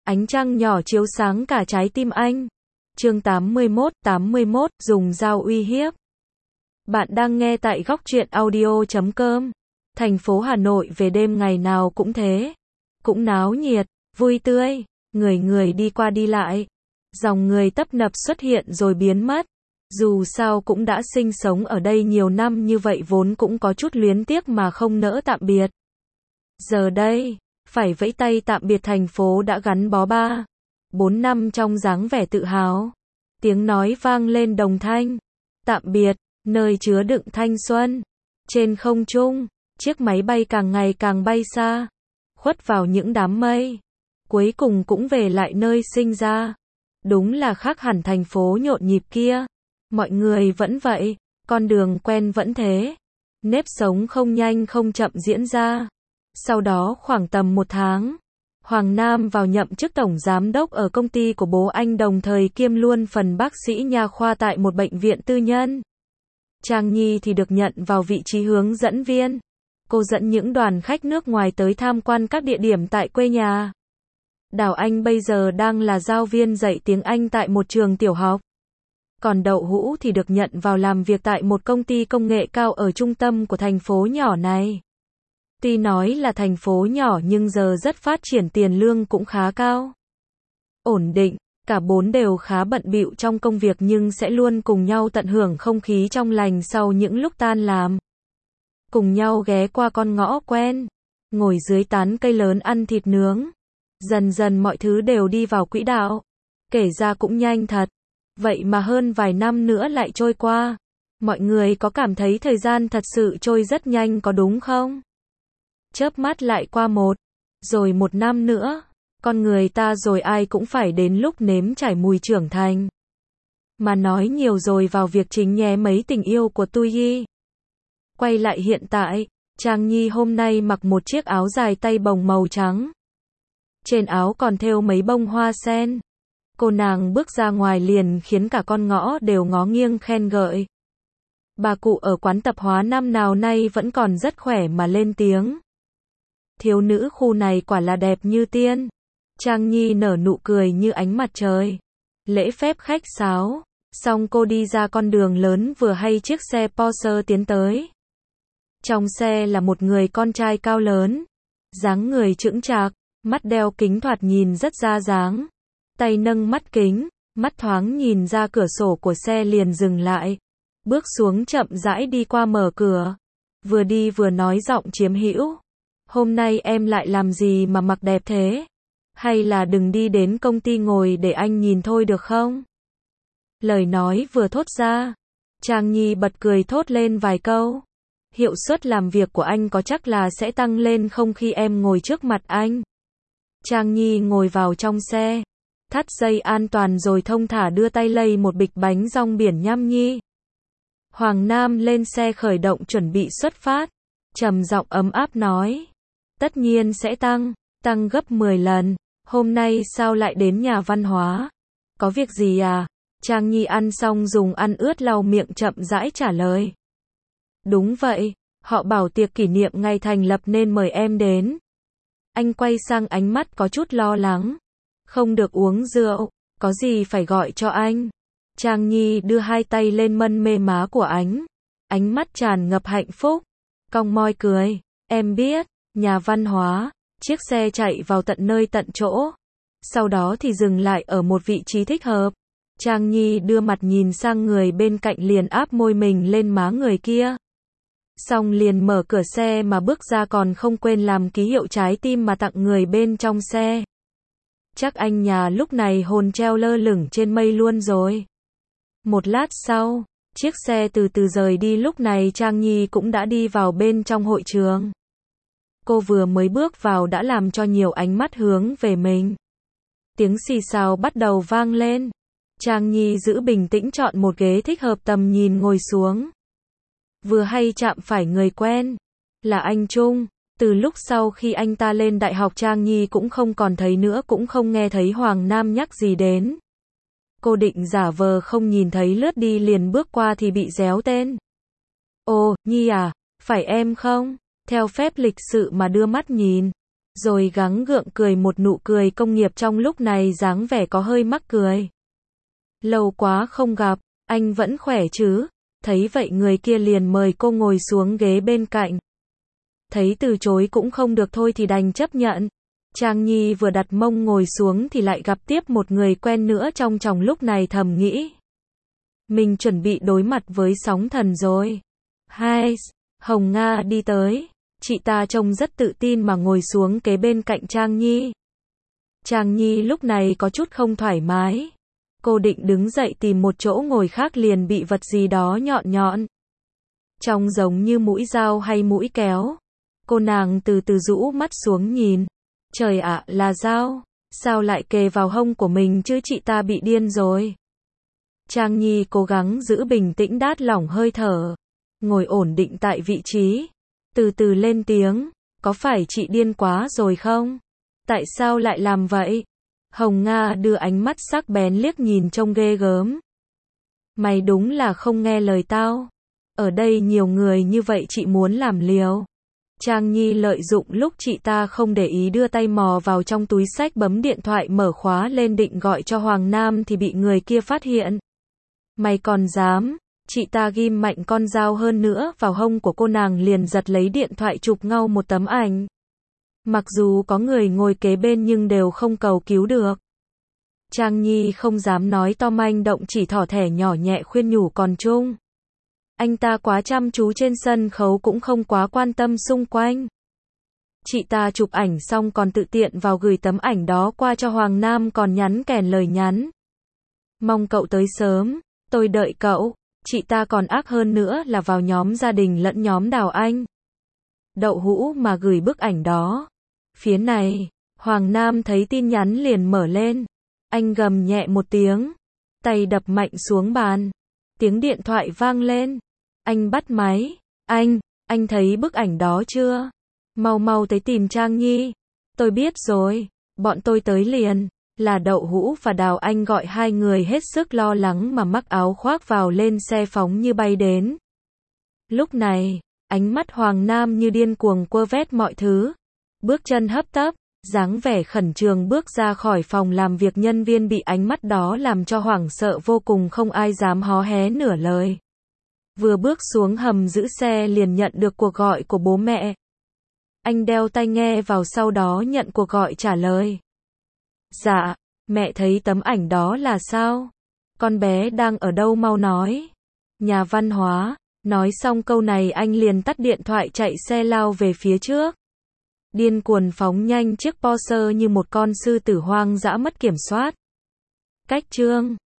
Ánh trăng nhỏ chiếu sáng cả trái tim anh. Chương 81, dùng dao uy hiếp. Bạn đang nghe tại Góc Truyện Audio.com. Thành phố Hà Nội về đêm ngày nào cũng thế. Cũng náo nhiệt, vui tươi, người người đi qua đi lại. Dòng người tấp nập xuất hiện rồi biến mất. Dù sao cũng đã sinh sống ở đây nhiều năm như vậy vốn cũng có chút luyến tiếc mà không nỡ tạm biệt. Giờ đây, phải vẫy tay tạm biệt thành phố đã gắn bó 4 năm trong dáng vẻ tự hào. Tiếng nói vang lên đồng thanh. Tạm biệt, nơi chứa đựng thanh xuân. Trên không trung, chiếc máy bay càng ngày càng bay xa, khuất vào những đám mây. Cuối cùng cũng về lại nơi sinh ra. Đúng là khác hẳn thành phố nhộn nhịp kia. Mọi người vẫn vậy, con đường quen vẫn thế. Nếp sống không nhanh không chậm diễn ra. Sau đó khoảng tầm 1 tháng, Hoàng Nam vào nhậm chức tổng giám đốc ở công ty của bố anh đồng thời kiêm luôn phần bác sĩ nha khoa tại một bệnh viện tư nhân. Trang Nhi thì được nhận vào vị trí hướng dẫn viên. Cô dẫn những đoàn khách nước ngoài tới tham quan các địa điểm tại quê nhà. Đào Anh bây giờ đang là giáo viên dạy tiếng Anh tại một trường tiểu học. Còn Đậu Hũ thì được nhận vào làm việc tại một công ty công nghệ cao ở trung tâm của thành phố nhỏ này. Tuy nói là thành phố nhỏ nhưng giờ rất phát triển, tiền lương cũng khá cao. Ổn định, cả 4 đều khá bận bịu trong công việc nhưng sẽ luôn cùng nhau tận hưởng không khí trong lành sau những lúc tan làm. Cùng nhau ghé qua con ngõ quen, ngồi dưới tán cây lớn ăn thịt nướng. Dần dần mọi thứ đều đi vào quỹ đạo. Kể ra cũng nhanh thật. Vậy mà hơn vài năm nữa lại trôi qua. Mọi người có cảm thấy thời gian thật sự trôi rất nhanh có đúng không? Chớp mắt lại qua rồi 1 năm nữa. Con người ta rồi ai cũng phải đến lúc nếm trải mùi trưởng thành. Mà nói nhiều rồi, vào việc chính nhé. Mấy tình yêu của tôi. Quay lại hiện tại, Trang Nhi hôm nay mặc một chiếc áo dài tay bồng màu trắng. Trên áo còn thêu mấy bông hoa sen. Cô nàng bước ra ngoài liền khiến cả con ngõ đều ngó nghiêng khen ngợi. Bà cụ ở quán tập hóa năm nào nay vẫn còn rất khỏe mà lên tiếng. Thiếu nữ khu này quả là đẹp như tiên. Trang Nhi nở nụ cười như ánh mặt trời. Lễ phép khách sáo. Xong cô đi ra con đường lớn vừa hay chiếc xe Porsche tiến tới. Trong xe là một người con trai cao lớn. Dáng người chững chạc, mắt đeo kính thoạt nhìn rất ra dáng. Tay nâng mắt kính, mắt thoáng nhìn ra cửa sổ của xe liền dừng lại. Bước xuống chậm rãi đi qua mở cửa. Vừa đi vừa nói giọng chiếm hữu. Hôm nay em lại làm gì mà mặc đẹp thế? Hay là đừng đi đến công ty ngồi để anh nhìn thôi được không? Lời nói vừa thốt ra, Trang Nhi bật cười thốt lên vài câu. Hiệu suất làm việc của anh có chắc là sẽ tăng lên không khi em ngồi trước mặt anh? Trang Nhi ngồi vào trong xe, thắt dây an toàn rồi thông thả đưa tay lay một bịch bánh rong biển nhâm nhi. Hoàng Nam lên xe khởi động chuẩn bị xuất phát, trầm giọng ấm áp nói. Tất nhiên sẽ tăng gấp 10 lần, hôm nay sao lại đến nhà văn hóa? Có việc gì à? Trang Nhi ăn xong dùng ăn ướt lau miệng chậm rãi trả lời. Đúng vậy, họ bảo tiệc kỷ niệm ngày thành lập nên mời em đến. Anh quay sang ánh mắt có chút lo lắng. Không được uống rượu, có gì phải gọi cho anh. Trang Nhi đưa hai tay lên mân mê má của anh. Ánh mắt tràn ngập hạnh phúc. Cong môi cười. Em biết, nhà văn hóa. Chiếc xe chạy vào tận nơi tận chỗ. Sau đó thì dừng lại ở một vị trí thích hợp. Trang Nhi đưa mặt nhìn sang người bên cạnh liền áp môi mình lên má người kia. Xong liền mở cửa xe mà bước ra còn không quên làm ký hiệu trái tim mà tặng người bên trong xe. Chắc anh nhà lúc này hồn treo lơ lửng trên mây luôn rồi. Một lát sau, chiếc xe từ từ rời đi, lúc này Trang Nhi cũng đã đi vào bên trong hội trường. Cô vừa mới bước vào đã làm cho nhiều ánh mắt hướng về mình. Tiếng xì xào bắt đầu vang lên. Trang Nhi giữ bình tĩnh chọn một ghế thích hợp tầm nhìn ngồi xuống. Vừa hay chạm phải người quen, là anh Trung. Từ lúc sau khi anh ta lên đại học Trang Nhi cũng không còn thấy nữa, cũng không nghe thấy Hoàng Nam nhắc gì đến. Cô định giả vờ không nhìn thấy lướt đi liền bước qua thì bị réo tên. Ồ, Nhi à, phải em không? Theo phép lịch sự mà đưa mắt nhìn. rồi gắng gượng cười một nụ cười công nghiệp trong lúc này dáng vẻ có hơi mắc cười. Lâu quá không gặp, anh vẫn khỏe chứ? Thấy vậy người kia liền mời cô ngồi xuống ghế bên cạnh. Thấy từ chối cũng không được thôi thì đành chấp nhận. Trang Nhi vừa đặt mông ngồi xuống thì lại gặp tiếp một người quen nữa, trong lúc này thầm nghĩ. Mình chuẩn bị đối mặt với sóng thần rồi. Hai, Hồng Nga đi tới. Chị ta trông rất tự tin mà ngồi xuống kế bên cạnh Trang Nhi. Trang Nhi lúc này có chút không thoải mái. Cô định đứng dậy tìm một chỗ ngồi khác liền bị vật gì đó nhọn nhọn. Trông giống như mũi dao hay mũi kéo. Cô nàng từ từ rũ mắt xuống nhìn. Trời ạ, là dao. Sao lại kề vào hông của mình chứ, chị ta bị điên rồi. Trang Nhi cố gắng giữ bình tĩnh đát lỏng hơi thở. Ngồi ổn định tại vị trí. Từ từ lên tiếng. Có phải chị điên quá rồi không? Tại sao lại làm vậy? Hồng Nga đưa ánh mắt sắc bén liếc nhìn trông ghê gớm. Mày đúng là không nghe lời tao. Ở đây nhiều người như vậy chị muốn làm liều. Trang Nhi lợi dụng lúc chị ta không để ý đưa tay mò vào trong túi xách bấm điện thoại mở khóa lên định gọi cho Hoàng Nam thì bị người kia phát hiện. Mày còn dám? Chị ta ghim mạnh con dao hơn nữa vào hông của cô, nàng liền giật lấy điện thoại chụp ngau một tấm ảnh. Mặc dù có người ngồi kế bên nhưng đều không cầu cứu được. Trang Nhi không dám nói to manh động, chỉ thỏ thẻ nhỏ nhẹ khuyên nhủ còn Trung. Anh ta quá chăm chú trên sân khấu cũng không quá quan tâm xung quanh. Chị ta chụp ảnh xong còn tự tiện vào gửi tấm ảnh đó qua cho Hoàng Nam, còn nhắn kèm lời nhắn. Mong cậu tới sớm, tôi đợi cậu. Chị ta còn ác hơn nữa là vào nhóm gia đình lẫn nhóm Đào Anh. Đậu Hũ mà gửi bức ảnh đó. Phía này, Hoàng Nam thấy tin nhắn liền mở lên. Anh gầm nhẹ một tiếng. Tay đập mạnh xuống bàn. Tiếng điện thoại vang lên. Anh bắt máy. Anh thấy bức ảnh đó chưa? Mau tới tìm Trang Nhi. Tôi biết rồi. Bọn tôi tới liền. Là Đậu Hũ và Đào Anh gọi hai người hết sức lo lắng mà mắc áo khoác vào lên xe phóng như bay đến. Lúc này, ánh mắt Hoàng Nam như điên cuồng quơ vét mọi thứ. Bước chân hấp tấp, dáng vẻ khẩn trương bước ra khỏi phòng làm việc, nhân viên bị ánh mắt đó làm cho hoảng sợ vô cùng, không ai dám hó hé nửa lời. Vừa bước xuống hầm giữ xe liền nhận được cuộc gọi của bố mẹ. Anh đeo tai nghe vào sau đó nhận cuộc gọi trả lời. Dạ, mẹ thấy tấm ảnh đó là sao? Con bé đang ở đâu mau nói. Nhà văn hóa. Nói xong câu này anh liền tắt điện thoại chạy xe lao về phía trước. Điên cuồng phóng nhanh chiếc Porsche như một con sư tử hoang dã mất kiểm soát. Cách chương